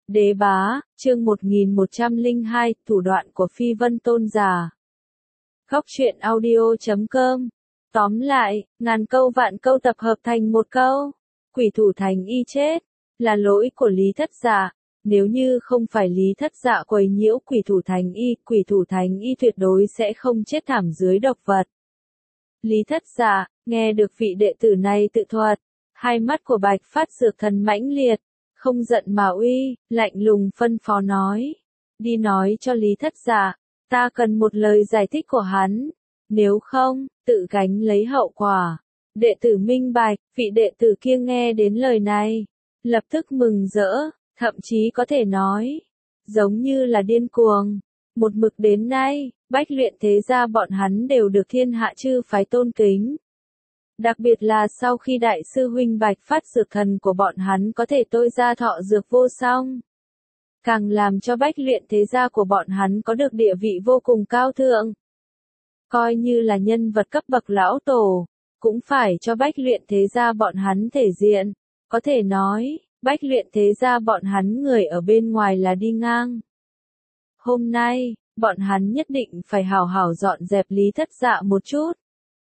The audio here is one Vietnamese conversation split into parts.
Đế bá, chương 1102, thủ đoạn của Phi Vân Tôn giả. Góc truyện audio.com. Tóm lại, ngàn câu vạn câu tập hợp thành một câu. Quỷ thủ thành y chết, là lỗi của Lý Thất Dạ. Nếu như không phải Lý Thất Dạ quấy nhiễu quỷ thủ thành y tuyệt đối sẽ không chết thảm dưới độc vật. Lý Thất Dạ, nghe được vị đệ tử này tự thuật, hai mắt của Bạch Phát Dược Thần mãnh liệt, không giận mà uy, lạnh lùng phân phó nói. Đi nói cho Lý Thất Dạ, ta cần một lời giải thích của hắn, nếu không, tự gánh lấy hậu quả. Đệ tử minh bạch, vị đệ tử kia nghe đến lời này, lập tức mừng rỡ, thậm chí có thể nói, giống như là điên cuồng. Một mực đến nay, Bách Luyện thế gia bọn hắn đều được thiên hạ chư phái tôn kính. Đặc biệt là sau khi đại sư huynh Bạch Phát Dược Thần của bọn hắn có thể tôi ra thọ dược vô song. Càng làm cho Bách Luyện thế gia của bọn hắn có được địa vị vô cùng cao thượng. Coi như là nhân vật cấp bậc lão tổ, cũng phải cho Bách Luyện thế gia bọn hắn thể diện. Có thể nói, Bách Luyện thế gia bọn hắn người ở bên ngoài là đi ngang. Hôm nay, bọn hắn nhất định phải hảo hảo dọn dẹp Lý Thất Dạ một chút.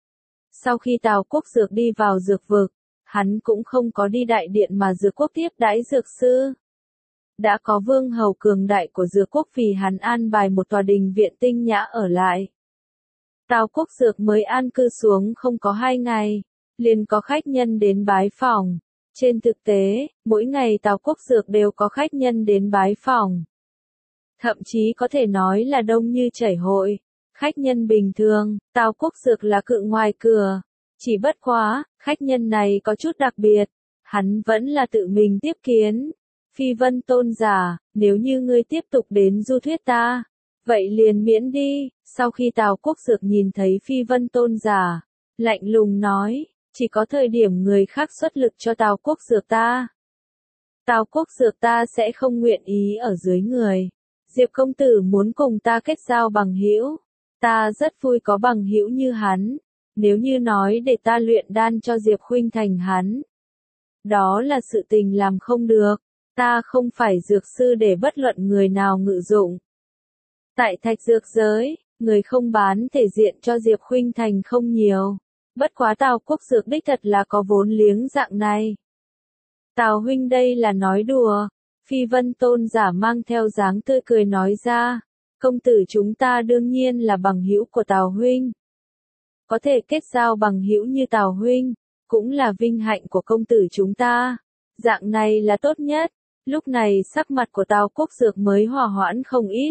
Sau khi Tào Quốc Dược đi vào dược vực, hắn cũng không có đi đại điện mà dược quốc tiếp đãi dược sư. Đã có vương hầu cường đại của dược quốc vì hắn an bài một tòa đình viện tinh nhã ở lại. Tào Quốc Dược mới an cư xuống không có 2 ngày, liền có khách nhân đến bái phỏng. Trên thực tế, mỗi ngày Tào Quốc Dược đều có khách nhân đến bái phỏng. Thậm chí có thể nói là đông như chảy hội. Khách nhân bình thường, Tào Quốc Dược là cự ngoài cửa. Chỉ bất quá, khách nhân này có chút đặc biệt. Hắn vẫn là tự mình tiếp kiến. Phi Vân Tôn giả, nếu như ngươi tiếp tục đến du thuyết ta, vậy liền miễn đi. Sau khi Tào Quốc Dược nhìn thấy Phi Vân Tôn giả, lạnh lùng nói, chỉ có thời điểm người khác xuất lực cho Tào Quốc Dược ta. Tào Quốc Dược ta sẽ không nguyện ý ở dưới người. Diệp công tử muốn cùng ta kết giao bằng hữu. Ta rất vui có bằng hữu như hắn, nếu như nói để ta luyện đan cho Diệp huynh thành hắn. Đó là sự tình làm không được, ta không phải dược sư để bất luận người nào ngự dụng. Tại thạch dược giới, người không bán thể diện cho Diệp huynh thành không nhiều, bất quá Tào Quốc Dược đích thật là có vốn liếng dạng này. Tào huynh đây là nói đùa, Phi Vân Tôn giả mang theo dáng tươi cười nói ra. Công tử chúng ta đương nhiên là bằng hữu của Tào huynh. Có thể kết giao bằng hữu như Tào huynh, cũng là vinh hạnh của công tử chúng ta. Dạng này là tốt nhất. Lúc này sắc mặt của Tào Quốc Dược mới hòa hoãn không ít.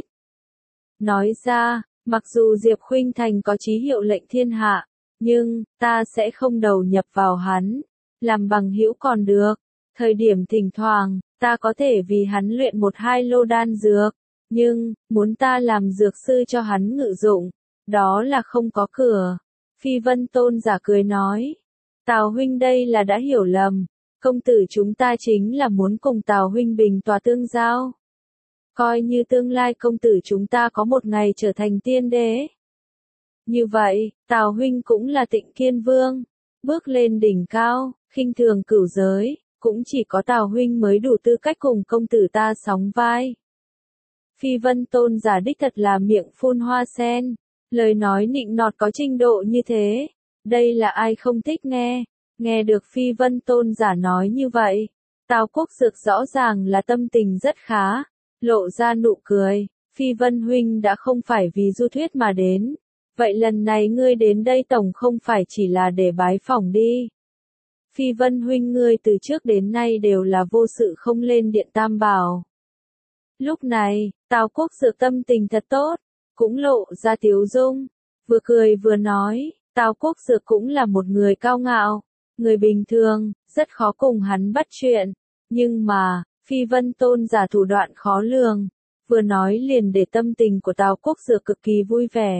Nói ra, mặc dù Diệp huynh thành có chí hiệu lệnh thiên hạ, nhưng ta sẽ không đầu nhập vào hắn, làm bằng hữu còn được. Thời điểm thỉnh thoảng, ta có thể vì hắn luyện 1-2 lô đan dược. Nhưng, muốn ta làm dược sư cho hắn ngự dụng, đó là không có cửa. Phi Vân Tôn giả cười nói, Tào huynh đây là đã hiểu lầm, công tử chúng ta chính là muốn cùng Tào huynh bình tòa tương giao. Coi như tương lai công tử chúng ta có một ngày trở thành tiên đế. Như vậy, Tào huynh cũng là Tịnh Kiên Vương, bước lên đỉnh cao, khinh thường cửu giới, cũng chỉ có Tào huynh mới đủ tư cách cùng công tử ta sóng vai. Phi Vân Tôn giả đích thật là miệng phun hoa sen, lời nói nịnh nọt có trình độ như thế, đây là ai không thích nghe. Nghe được Phi Vân Tôn giả nói như vậy, Tào Quốc Dược rõ ràng là tâm tình rất khá, lộ ra nụ cười. Phi Vân huynh đã không phải vì du thuyết mà đến, vậy lần này ngươi đến đây tổng không phải chỉ là để bái phỏng đi. Phi Vân huynh ngươi từ trước đến nay đều là vô sự không lên điện Tam Bảo. Lúc này, Tào Quốc Dược tâm tình thật tốt, cũng lộ ra tiếu dung, vừa cười vừa nói, Tào Quốc Dược cũng là một người cao ngạo, người bình thường, rất khó cùng hắn bắt chuyện, nhưng mà, Phi Vân Tôn giả thủ đoạn khó lường, vừa nói liền để tâm tình của Tào Quốc Dược cực kỳ vui vẻ.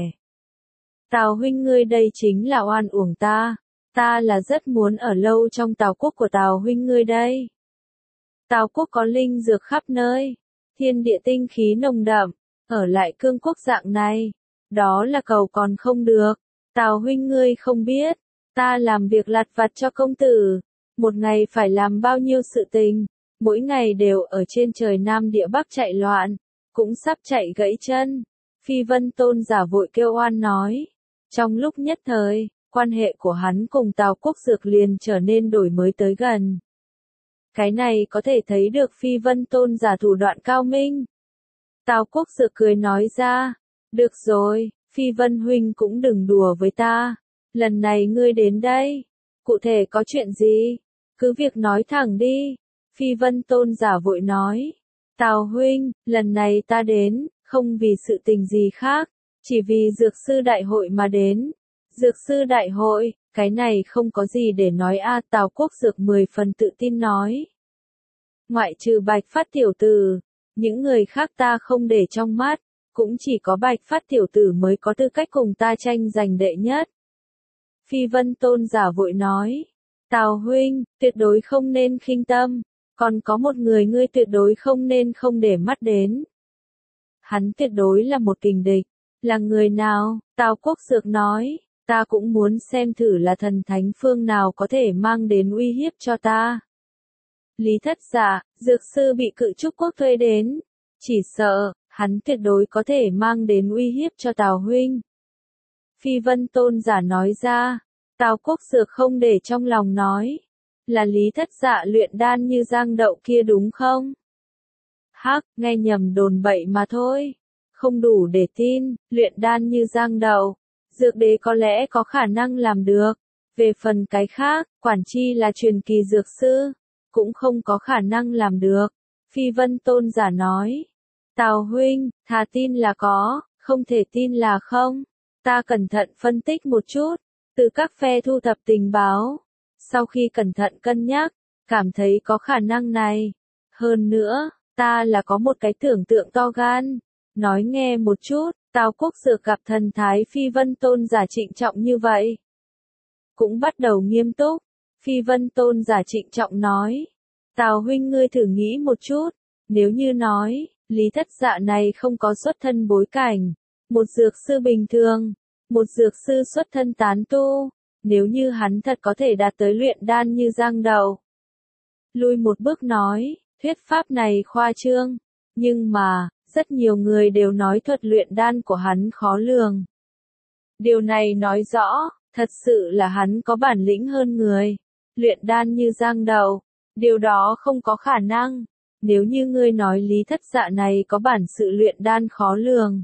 Tào huynh ngươi đây chính là oan uổng ta là rất muốn ở lâu trong Tào Quốc của Tào huynh ngươi đây. Tào Quốc có linh dược khắp nơi. Thiên địa tinh khí nồng đậm, ở lại cương quốc dạng này, đó là cầu còn không được. Tào huynh ngươi không biết, ta làm việc lặt vặt cho công tử, một ngày phải làm bao nhiêu sự tình, mỗi ngày đều ở trên trời Nam địa Bắc chạy loạn, cũng sắp chạy gãy chân. Phi Vân Tôn giả vội kêu oan nói. Trong lúc nhất thời, quan hệ của hắn cùng Tào Quốc Dược liền trở nên đổi mới tới gần. Cái này có thể thấy được Phi Vân Tôn giả thủ đoạn cao minh. Tào Quốc Dược cười nói ra, được rồi, Phi Vân huynh cũng đừng đùa với ta, lần này ngươi đến đây, cụ thể có chuyện gì, cứ việc nói thẳng đi. Phi Vân Tôn giả vội nói, Tào huynh, lần này ta đến, không vì sự tình gì khác, chỉ vì dược sư đại hội mà đến. Dược sư đại hội, cái này không có gì để nói a. Tào Quốc Dược 10 phần tự tin nói. Ngoại trừ Bạch Phát tiểu tử, những người khác ta không để trong mắt, cũng chỉ có Bạch Phát tiểu tử mới có tư cách cùng ta tranh giành đệ nhất. Phi Vân Tôn giả vội nói, Tào huynh, tuyệt đối không nên khinh tâm, còn có một người ngươi tuyệt đối không nên không để mắt đến. Hắn tuyệt đối là một kình địch, là người nào? Tào Quốc Dược nói, ta cũng muốn xem thử là thần thánh phương nào có thể mang đến uy hiếp cho ta. Lý Thất Dạ, dược sư bị Cự Trúc Quốc thuê đến, chỉ sợ, hắn tuyệt đối có thể mang đến uy hiếp cho Tào huynh. Phi Vân Tôn giả nói ra, Tào Quốc Dược không để trong lòng nói, là Lý Thất Dạ luyện đan như giang đậu kia đúng không? Hắc, nghe nhầm đồn bậy mà thôi, không đủ để tin, luyện đan như giang đậu, dược đế có lẽ có khả năng làm được, về phần cái khác, quản chi là truyền kỳ dược sư, cũng không có khả năng làm được. Phi Vân Tôn giả nói, Tào huynh, thà tin là có, không thể tin là không. Ta cẩn thận phân tích một chút, từ các phe thu thập tình báo. Sau khi cẩn thận cân nhắc, cảm thấy có khả năng này. Hơn nữa, ta là có một cái tưởng tượng to gan. Nói nghe một chút, Tào Quốc Dược gặp thần thái Phi Vân Tôn giả trịnh trọng như vậy. Cũng bắt đầu nghiêm túc. Phi Vân Tôn giả trịnh trọng nói. Tào huynh ngươi thử nghĩ một chút. Nếu như nói, Lý Thất Dạ này không có xuất thân bối cảnh. Một dược sư bình thường. Một dược sư xuất thân tán tu. Nếu như hắn thật có thể đạt tới luyện đan như giang đậu. Lui một bước nói, thuyết pháp này khoa trương. Nhưng mà, rất nhiều người đều nói thuật luyện đan của hắn khó lường. Điều này nói rõ, thật sự là hắn có bản lĩnh hơn người. Luyện đan như giang đậu, điều đó không có khả năng. Nếu như ngươi nói Lý Thất Dạ này có bản sự luyện đan khó lường.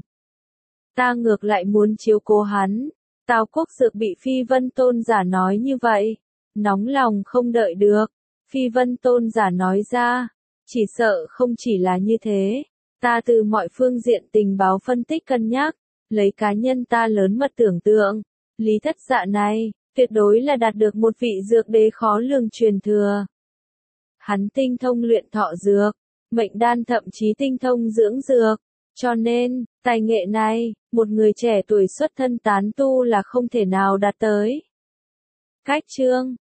Ta ngược lại muốn chiếu cố hắn. Tào Quốc Dược bị Phi Vân Tôn giả nói như vậy. Nóng lòng không đợi được. Phi Vân Tôn giả nói ra. Chỉ sợ không chỉ là như thế. Ta từ mọi phương diện tình báo phân tích cân nhắc. Lấy cá nhân ta lớn mật tưởng tượng. Lý Thất Dạ này, tuyệt đối là đạt được một vị dược đế khó lường truyền thừa. Hắn tinh thông luyện thọ dược. Mệnh đan thậm chí tinh thông dưỡng dược. Cho nên, tài nghệ này, một người trẻ tuổi xuất thân tán tu là không thể nào đạt tới. Cách chương